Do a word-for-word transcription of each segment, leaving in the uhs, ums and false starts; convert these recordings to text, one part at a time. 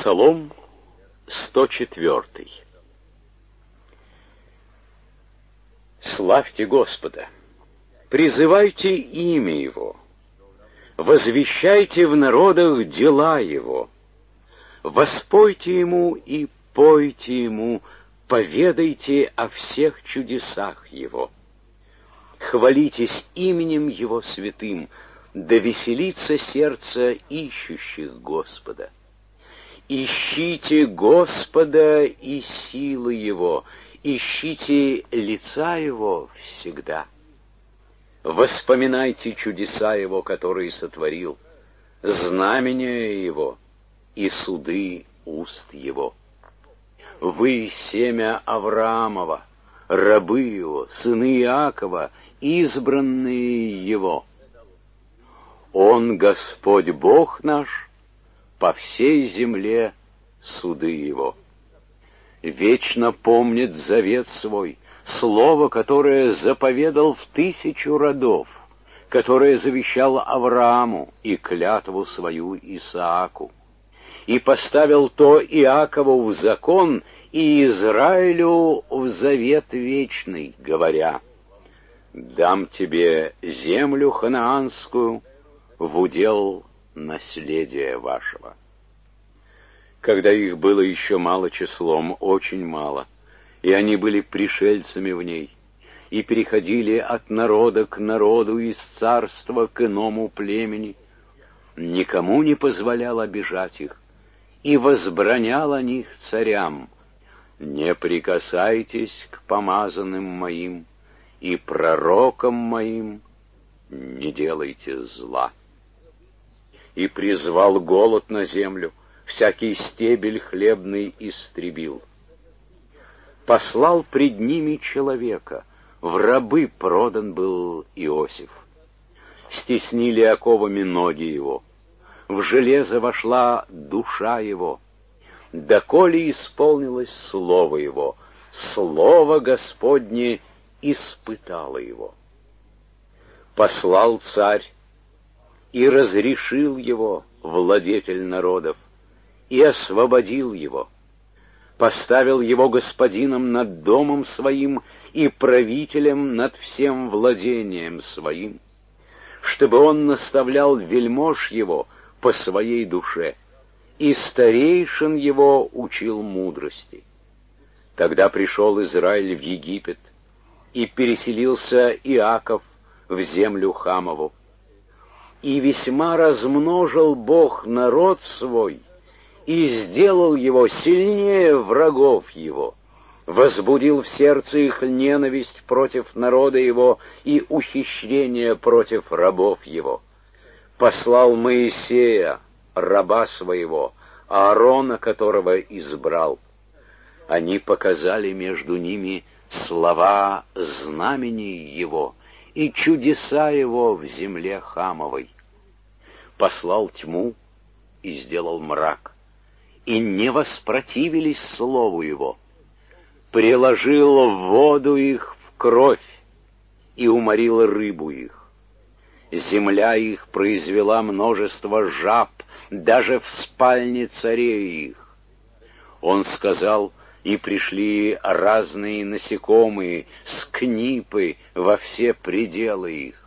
Псалом сто четвёртый. Славьте Господа, призывайте имя Его, возвещайте в народах дела Его, воспойте Ему и пойте Ему, поведайте о всех чудесах Его. Хвалитесь именем Его святым, да веселится сердце ищущих Господа. Ищите Господа и силы Его, ищите лица Его всегда. Воспоминайте чудеса Его, которые сотворил, знамения Его и суды уст Его. Вы семя Авраамова, рабы Его, сыны Иакова, избранные Его. Он, Господь Бог наш, по всей земле суды Его. Вечно помнит завет свой, слово, которое заповедал в тысячу родов, которое завещал Аврааму и клятву свою Исааку, и поставил то Иакову в закон и Израилю в завет вечный, говоря: «Дам тебе землю ханаанскую в удел наследия вашего». Когда их было еще мало числом, очень мало, и они были пришельцами в ней, и переходили от народа к народу, из царства к иному племени, никому не позволял обижать их, и возбранял о них царям: «Не прикасайтесь к помазанным моим, и пророкам моим не делайте зла». И призвал голод на землю, всякий стебель хлебный истребил. Послал пред ними человека, в рабы продан был Иосиф. Стеснили оковами ноги его, в железо вошла душа его. Доколе исполнилось слово его, слово Господне испытало его. Послал царь, и разрешил его владетель народов, и освободил его, поставил его господином над домом своим и правителем над всем владением своим, чтобы он наставлял вельмож его по своей душе, и старейшин его учил мудрости. Тогда пришел Израиль в Египет, и переселился Иаков в землю Хамову. И весьма размножил Бог народ свой, и сделал его сильнее врагов его, возбудил в сердце их ненависть против народа его и ухищрение против рабов его. Послал Моисея, раба своего, Аарона, которого избрал. Они показали между ними слова знамений его и чудеса его в земле Хамовой. Послал тьму и сделал мрак, и не воспротивились слову его. Приложил воду их в кровь и уморил рыбу их. Земля их произвела множество жаб, даже в спальне царей их. Он сказал, и пришли разные насекомые, скнипы во все пределы их.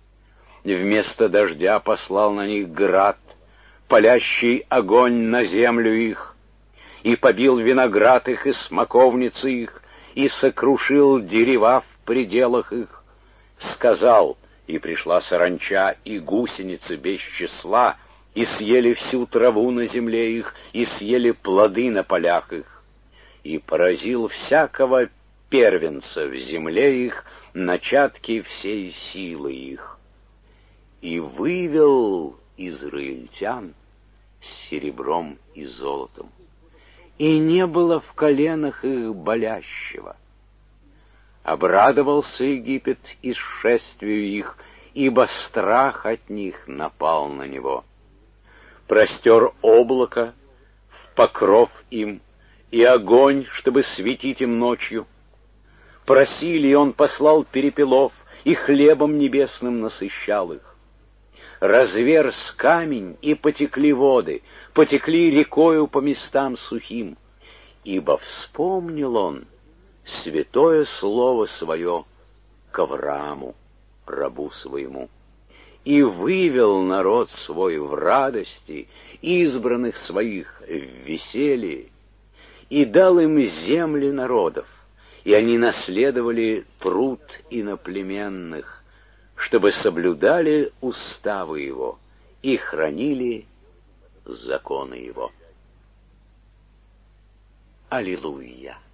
Вместо дождя послал на них град, палящий огонь на землю их, и побил виноград их и смоковницы их, и сокрушил дерева в пределах их. Сказал, и пришла саранча и гусеницы без числа, и съели всю траву на земле их, и съели плоды на полях их, и поразил всякого первенца в земле их, начатки всей силы их. И вывел израильтян с серебром и золотом, и не было в коленах их болящего. Обрадовался Египет исшествию их, ибо страх от них напал на него. Простер облако в покров им, и огонь, чтобы светить им ночью. Просили, и он послал перепелов, и хлебом небесным насыщал их. Разверз камень, и потекли воды, потекли рекою по местам сухим, ибо вспомнил он святое слово свое к Аврааму, рабу своему, и вывел народ свой в радости, избранных своих в веселье, и дал им земли народов, и они наследовали труд иноплеменных, чтобы соблюдали уставы его и хранили законы его. Аллилуйя!